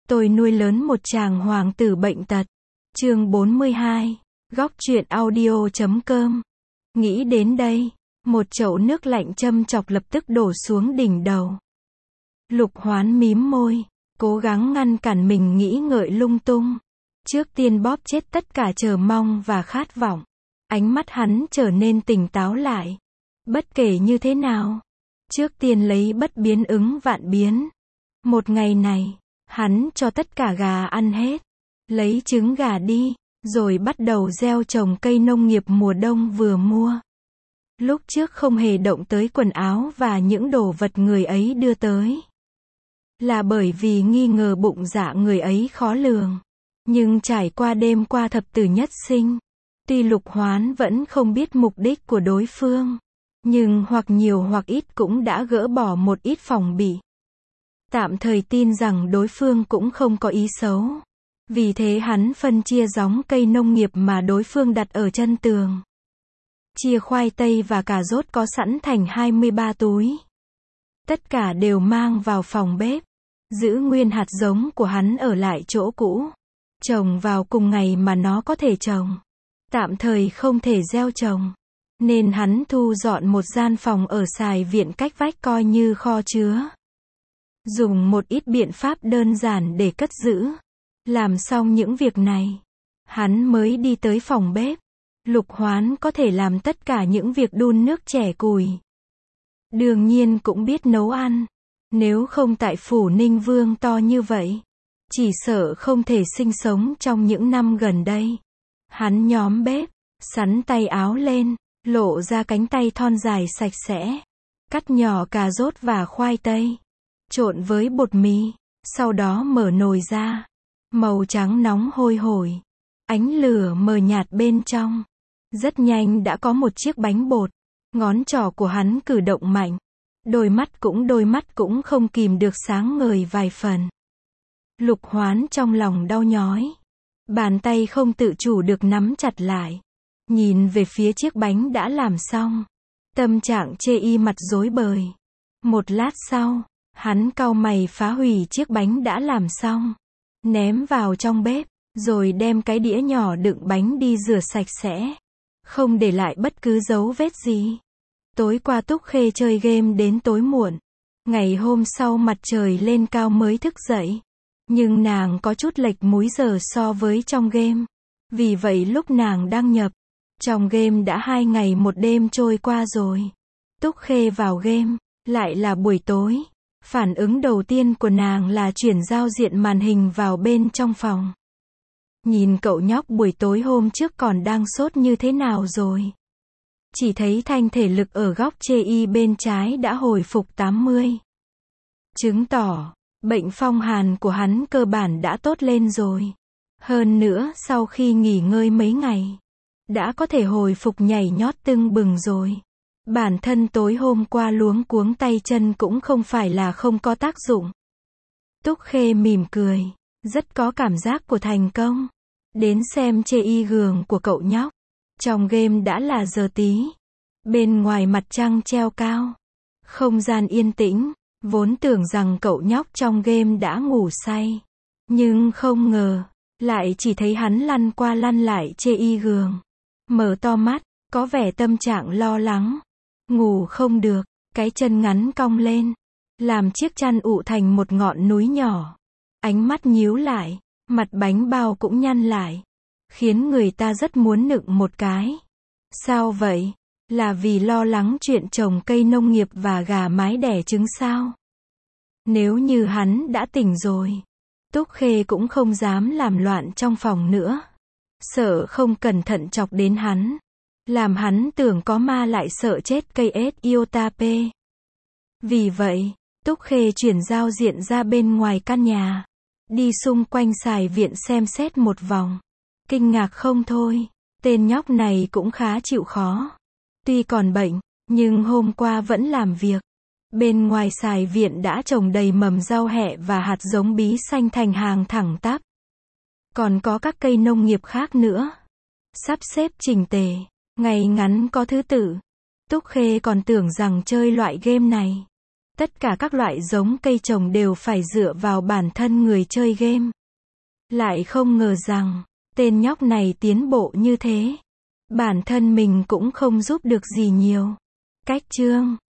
Tôi nuôi lớn một chàng hoàng tử bệnh tật. Chương 42. Góc truyện audio.com. Nghĩ đến đây, một chậu nước lạnh châm chọc lập tức đổ xuống đỉnh đầu. Lục Hoán mím môi, cố gắng ngăn cản mình nghĩ ngợi lung tung. Trước tiên bóp chết tất cả chờ mong và khát vọng. Ánh mắt hắn trở nên tỉnh táo lại. Bất kể như thế nào, trước tiên lấy bất biến ứng vạn biến. Một ngày này, hắn cho tất cả gà ăn hết. Lấy trứng gà đi, rồi bắt đầu gieo trồng cây nông nghiệp mùa đông vừa mua. Lúc trước không hề động tới quần áo và những đồ vật người ấy đưa tới. Là bởi vì nghi ngờ bụng dạ người ấy khó lường. Nhưng trải qua đêm qua thập tử nhất sinh, tuy Lục Hoán vẫn không biết mục đích của đối phương, nhưng hoặc nhiều hoặc ít cũng đã gỡ bỏ một ít phòng bị. Tạm thời tin rằng đối phương cũng không có ý xấu. Vì thế hắn phân chia gióng cây nông nghiệp mà đối phương đặt ở chân tường. Chia khoai tây và cà rốt có sẵn thành 23 túi. Tất cả đều mang vào phòng bếp. Giữ nguyên hạt giống của hắn ở lại chỗ cũ. Trồng vào cùng ngày mà nó có thể trồng. Tạm thời không thể gieo trồng. Nên hắn thu dọn một gian phòng ở xài viện cách vách coi như kho chứa. Dùng một ít biện pháp đơn giản để cất giữ. Làm xong những việc này, hắn mới đi tới phòng bếp. Lục Hoán có thể làm tất cả những việc đun nước chẻ củi. Đương nhiên cũng biết nấu ăn. Nếu không tại phủ Ninh Vương to như vậy, chỉ sợ không thể sinh sống trong những năm gần đây. Hắn nhóm bếp, sắn tay áo lên, lộ ra cánh tay thon dài sạch sẽ. Cắt nhỏ cà rốt và khoai tây. Trộn với bột mì, sau đó mở nồi ra. Màu trắng nóng hôi hổi. Ánh lửa mờ nhạt bên trong. Rất nhanh đã có một chiếc bánh bột. Ngón trỏ của hắn cử động mạnh. Đôi mắt cũng không kìm được sáng ngời vài phần. Lục Hoán trong lòng đau nhói. Bàn tay không tự chủ được nắm chặt lại. Nhìn về phía chiếc bánh đã làm xong. Tâm trạng chê y mặt rối bời. Một lát sau, hắn cau mày phá hủy chiếc bánh đã làm xong. Ném vào trong bếp, rồi đem cái đĩa nhỏ đựng bánh đi rửa sạch sẽ. Không để lại bất cứ dấu vết gì. Tối qua Túc Khê chơi game đến tối muộn. Ngày hôm sau mặt trời lên cao mới thức dậy. Nhưng nàng có chút lệch múi giờ so với trong game. Vì vậy lúc nàng đăng nhập, trong game đã 2 ngày một đêm trôi qua rồi. Túc Khê vào game, lại là buổi tối. Phản ứng đầu tiên của nàng là chuyển giao diện màn hình vào bên trong phòng. Nhìn cậu nhóc buổi tối hôm trước còn đang sốt như thế nào rồi. Chỉ thấy thanh thể lực ở góc chê y bên trái đã hồi phục 80. Chứng tỏ, bệnh phong hàn của hắn cơ bản đã tốt lên rồi. Hơn nữa sau khi nghỉ ngơi mấy ngày, đã có thể hồi phục nhảy nhót tưng bừng rồi. Bản thân tối hôm qua luống cuống tay chân cũng không phải là không có tác dụng. Túc Khê mỉm cười, rất có cảm giác của thành công. Đến xem chê y gường của cậu nhóc. Trong game đã là giờ tí. Bên ngoài mặt trăng treo cao. Không gian yên tĩnh. Vốn tưởng rằng cậu nhóc trong game đã ngủ say. Nhưng không ngờ, lại chỉ thấy hắn lăn qua lăn lại chê y gường. Mở to mắt, có vẻ tâm trạng lo lắng. Ngủ không được, cái chân ngắn cong lên. Làm chiếc chăn ụ thành một ngọn núi nhỏ. Ánh mắt nhíu lại, mặt bánh bao cũng nhăn lại. Khiến người ta rất muốn nựng một cái. Sao vậy? Là vì lo lắng chuyện trồng cây nông nghiệp và gà mái đẻ trứng sao? Nếu như hắn đã tỉnh rồi, Túc Khê cũng không dám làm loạn trong phòng nữa. Sợ không cẩn thận chọc đến hắn. Làm hắn tưởng có ma lại sợ chết cây ết Iotape. Vì vậy, Túc Khê chuyển giao diện ra bên ngoài căn nhà. Đi xung quanh xài viện xem xét một vòng. Kinh ngạc không thôi, tên nhóc này cũng khá chịu khó. Tuy còn bệnh, nhưng hôm qua vẫn làm việc. Bên ngoài xài viện đã trồng đầy mầm rau hẹ và hạt giống bí xanh thành hàng thẳng tắp. Còn có các cây nông nghiệp khác nữa. Sắp xếp chỉnh tề, ngày ngắn có thứ tự. Túc Khê còn tưởng rằng chơi loại game này Tất cả các loại giống cây trồng đều phải dựa vào bản thân người chơi game. Lại không ngờ rằng, tên nhóc này tiến bộ như thế. Bản thân mình cũng không giúp được gì nhiều. Cách chương